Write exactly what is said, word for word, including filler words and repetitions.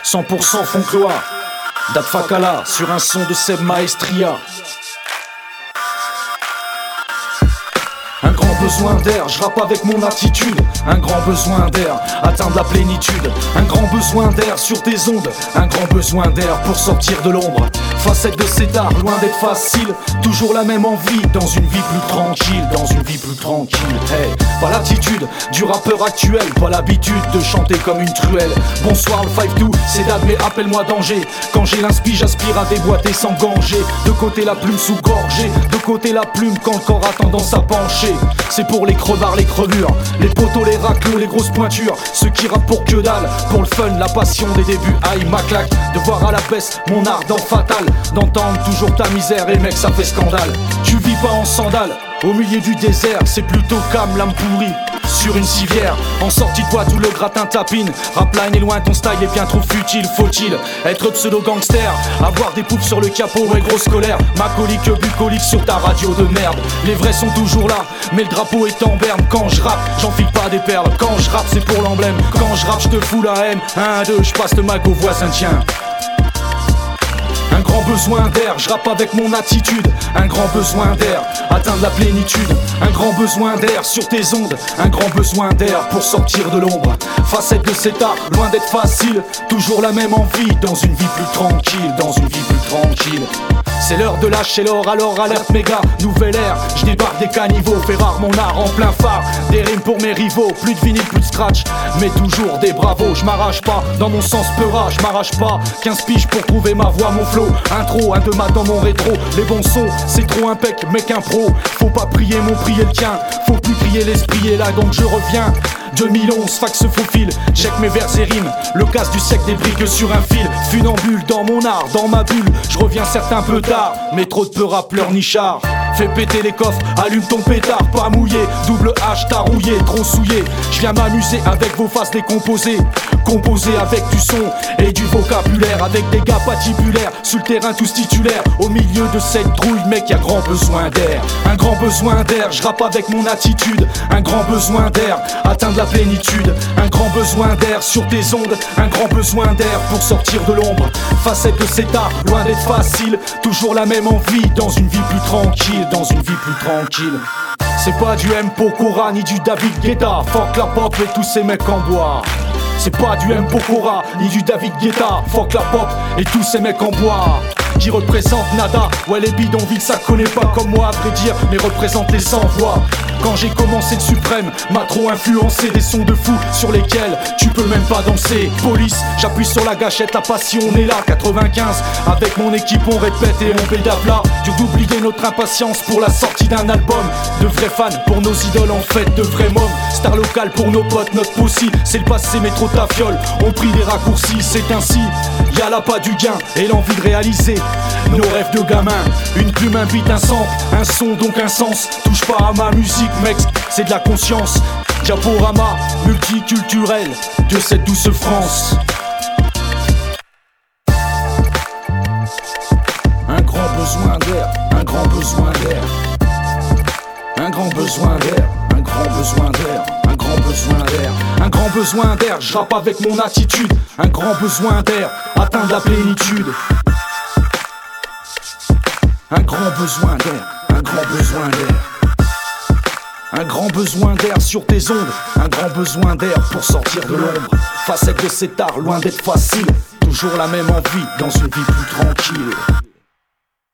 cent pour cent Foncloa, Dat Fakala sur un son de Seb Maestria. Un grand besoin d'air, je rappe avec mon attitude. Un grand besoin d'air, atteindre la plénitude. Un grand besoin d'air sur tes ondes. Un grand besoin d'air pour sortir de l'ombre. Facette de cet art, loin d'être facile. Toujours la même envie, dans une vie plus tranquille. Dans une vie plus tranquille, hey. Pas l'attitude du rappeur actuel. Pas l'habitude de chanter comme une truelle. Bonsoir le cinq deux, c'est Dad mais appelle-moi danger. Quand j'ai l'inspi, j'aspire à déboîter sans ganger. De côté la plume sous gorgée. De côté la plume quand le corps a tendance à pencher. C'est pour les crevards, les crevures, les poteaux, les racleux, les grosses pointures. Ceux qui rappent pour que dalle, pour le fun, la passion des débuts. Aïe ma claque, de voir à la baisse mon art dans fatal. D'entendre toujours ta misère et mec ça fait scandale. Tu vis pas en sandales, au milieu du désert. C'est plutôt calme, l'âme pourrie sur une civière. En sortie de boîte où le gratin tapine. Rapline est loin, ton style est bien trop futile. Faut-il être pseudo-gangster, avoir des poufs sur le capot, ouais grosse colère. Macolique, bucolique sur ta radio de merde. Les vrais sont toujours là, mais le drapeau est en berne. Quand je rappe, j'enfile pas des perles. Quand je rappe, c'est pour l'emblème. Quand je rappe, je te fous la haine. Un, deux, je passe le mag au voisin, tiens. Un grand besoin d'air, je rappe avec mon attitude. Un grand besoin d'air, atteindre la plénitude. Un grand besoin d'air sur tes ondes. Un grand besoin d'air pour sortir de l'ombre. Facette de cet art, loin d'être facile. Toujours la même envie, dans une vie plus tranquille. Dans une vie plus tranquille. C'est l'heure de lâcher l'or, alors alerte méga, nouvelle ère. Je débarque des caniveaux, fais rare mon art en plein phare. Des rimes pour mes rivaux, plus de vinyle, plus de scratch. Mais toujours des bravos, je m'arrache pas, dans mon sens peura, je m'arrache pas. quinze piges pour trouver ma voix, mon flow. Intro, un de mat dans mon rétro. Les bons sons, c'est trop impec, mec un pro. Faut pas prier mon prier le tien, faut plus crier l'esprit est là donc je reviens. deux mille onze, fax se faufile, check mes vers et rimes. Le casse du siècle des briques sur un fil. Funambule dans mon art, dans ma bulle. Je reviens certes un peu tard, mais trop de peu rappeur nichard. Fais péter les coffres, allume ton pétard, pas mouillé. Double H, t'as rouillé, trop souillé. Je viens m'amuser avec vos faces décomposées. Composé avec du son et du vocabulaire. Avec des gars patibulaires, sur le terrain tous titulaires. Au milieu de cette trouille, mec, y'a grand besoin d'air. Un grand besoin d'air, je rappe avec mon attitude. Un grand besoin d'air, atteindre la plénitude. Un grand besoin d'air sur tes ondes. Un grand besoin d'air pour sortir de l'ombre. Facette de cet art, loin d'être facile. Toujours la même envie, dans une vie plus tranquille. Dans une vie plus tranquille. C'est pas du M. Pokora ni du David Guetta. Fuck la pop et tous ces mecs en bois. C'est pas du M. Pokora ni du David Guetta. Fuck la pop et tous ces mecs en bois. Qui représente nada, ouais les bidonvilles ça connaît pas comme moi à vrai dire, mais représente les sans voix. Quand j'ai commencé le suprême, m'a trop influencé des sons de fou sur lesquels tu peux même pas danser. Police, j'appuie sur la gâchette, la passion on est là. Quatre-vingt-quinze, avec mon équipe on répète et on pédave là. Dur d'oublier notre impatience pour la sortie d'un album. De vrais fans pour nos idoles en fait, de vrais mômes. Star local pour nos potes, notre possi. C'est le passé mais trop ta fiole, on prie des raccourcis. C'est ainsi, y'a là pas du gain et l'envie de réaliser nos rêves de gamin. Une plume, un beat, un sample, un son donc un sens. Touche pas à ma musique mec, c'est de la conscience. Diaporama, multiculturel de cette douce France. Un grand besoin d'air, un grand besoin d'air. Un grand besoin d'air, un grand besoin d'air. Un grand besoin d'air, un grand besoin d'air. Je rappe avec mon attitude. Un grand besoin d'air, atteindre la plénitude. Un grand besoin d'air, un grand besoin d'air. Un grand besoin d'air sur tes ondes. Un grand besoin d'air pour sortir de l'ombre. Facette de cet art, loin d'être facile. Toujours la même envie dans une vie plus tranquille.